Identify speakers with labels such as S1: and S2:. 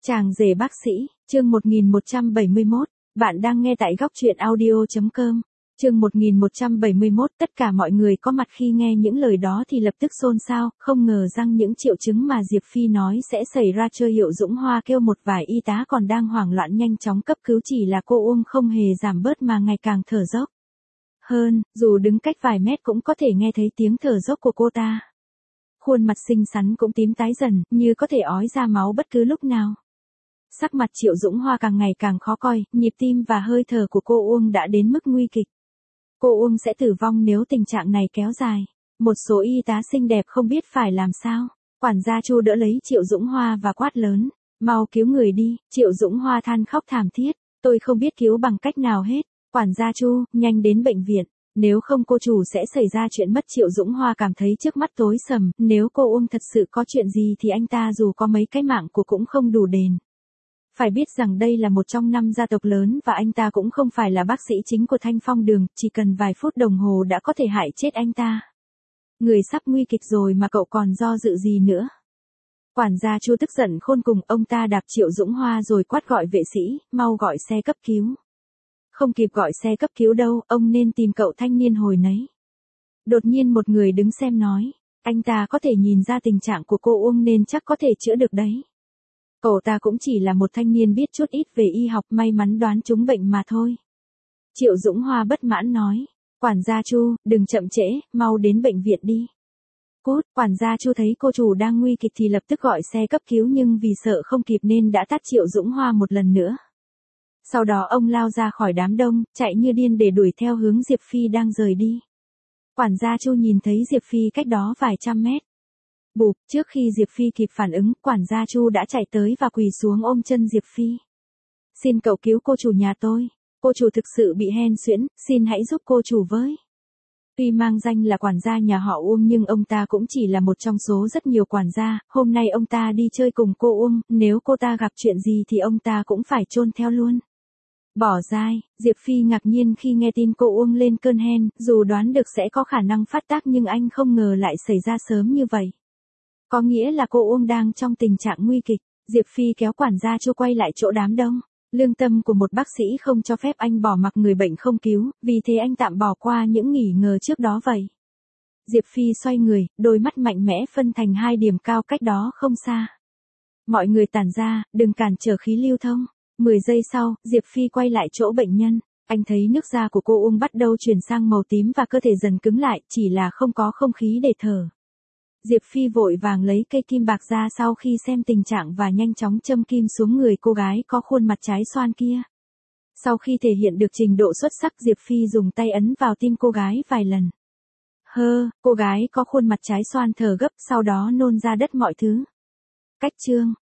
S1: Chàng rể bác sĩ, chương 1171, bạn đang nghe tại góc truyện audio.com. Chương 1171, tất cả mọi người có mặt khi nghe những lời đó thì lập tức xôn xao, không ngờ rằng những triệu chứng mà Diệp Phi nói sẽ xảy ra. Chơi Hiệu Dũng Hoa kêu một vài y tá còn đang hoảng loạn nhanh chóng cấp cứu, chỉ là cô Uông không hề giảm bớt mà ngày càng thở dốc. Hơn, dù đứng cách vài mét cũng có thể nghe thấy tiếng thở dốc của cô ta. Khuôn mặt xinh xắn cũng tím tái dần, như có thể ói ra máu bất cứ lúc nào. Sắc mặt Triệu Dũng Hoa càng ngày càng khó coi, nhịp tim và hơi thở của cô Uông đã đến mức nguy kịch. Cô Uông sẽ tử vong nếu tình trạng này kéo dài. Một số y tá xinh đẹp không biết phải làm sao. Quản gia Chu đỡ lấy Triệu Dũng Hoa và quát lớn, mau cứu người đi. Triệu Dũng Hoa than khóc thảm thiết, tôi không biết cứu bằng cách nào hết. Quản gia Chu, nhanh đến bệnh viện. Nếu không cô chủ sẽ xảy ra chuyện mất. Triệu Dũng Hoa cảm thấy trước mắt tối sầm, nếu cô Uông thật sự có chuyện gì thì anh ta dù có mấy cái mạng của cũng không đủ đền. Phải biết rằng đây là một trong 5 gia tộc lớn và anh ta cũng không phải là bác sĩ chính của Thanh Phong Đường, chỉ cần vài phút đồng hồ đã có thể hại chết anh ta. Người sắp nguy kịch rồi mà cậu còn do dự gì nữa. Quản gia Chu tức giận khôn cùng, ông ta đạp Triệu Dũng Hoa rồi quát gọi vệ sĩ, mau gọi xe cấp cứu. Không kịp gọi xe cấp cứu đâu, ông nên tìm cậu thanh niên hồi nấy. Đột nhiên một người đứng xem nói, anh ta có thể nhìn ra tình trạng của cô Uông nên chắc có thể chữa được đấy. Cậu ta cũng chỉ là một thanh niên biết chút ít về y học, may mắn đoán trúng bệnh mà thôi. Triệu Dũng Hoa bất mãn nói, quản gia Chu, đừng chậm trễ, mau đến bệnh viện đi. Cút, quản gia Chu thấy cô chủ đang nguy kịch thì lập tức gọi xe cấp cứu, nhưng vì sợ không kịp nên đã tát Triệu Dũng Hoa một lần nữa. Sau đó ông lao ra khỏi đám đông, chạy như điên để đuổi theo hướng Diệp Phi đang rời đi. Quản gia Chu nhìn thấy Diệp Phi cách đó vài trăm mét. Bụp, trước khi Diệp Phi kịp phản ứng, quản gia Chu đã chạy tới và quỳ xuống ôm chân Diệp Phi. Xin cậu cứu cô chủ nhà tôi. Cô chủ thực sự bị hen suyễn, xin hãy giúp cô chủ với. Tuy mang danh là quản gia nhà họ Uông nhưng ông ta cũng chỉ là một trong số rất nhiều quản gia. Hôm nay ông ta đi chơi cùng cô Uông, nếu cô ta gặp chuyện gì thì ông ta cũng phải chôn theo luôn. Bỏ dai, Diệp Phi ngạc nhiên khi nghe tin cô Uông lên cơn hen, dù đoán được sẽ có khả năng phát tác nhưng anh không ngờ lại xảy ra sớm như vậy. Có nghĩa là cô Uông đang trong tình trạng nguy kịch. Diệp Phi kéo quản gia Chu quay lại chỗ đám đông. Lương tâm của một bác sĩ không cho phép anh bỏ mặc người bệnh không cứu, vì thế anh tạm bỏ qua những nghi ngờ trước đó vậy. Diệp Phi xoay người, đôi mắt mạnh mẽ phân thành 2 điểm cao cách đó không xa. Mọi người tản ra, đừng cản trở khí lưu thông. 10 giây sau, Diệp Phi quay lại chỗ bệnh nhân. Anh thấy nước da của cô Uông bắt đầu chuyển sang màu tím và cơ thể dần cứng lại, chỉ là không có không khí để thở. Diệp Phi vội vàng lấy cây kim bạc ra sau khi xem tình trạng và nhanh chóng châm kim xuống người cô gái có khuôn mặt trái xoan kia. Sau khi thể hiện được trình độ xuất sắc, Diệp Phi dùng tay ấn vào tim cô gái vài lần. Cô gái có khuôn mặt trái xoan thở gấp, sau đó nôn ra đất mọi thứ. Cách chương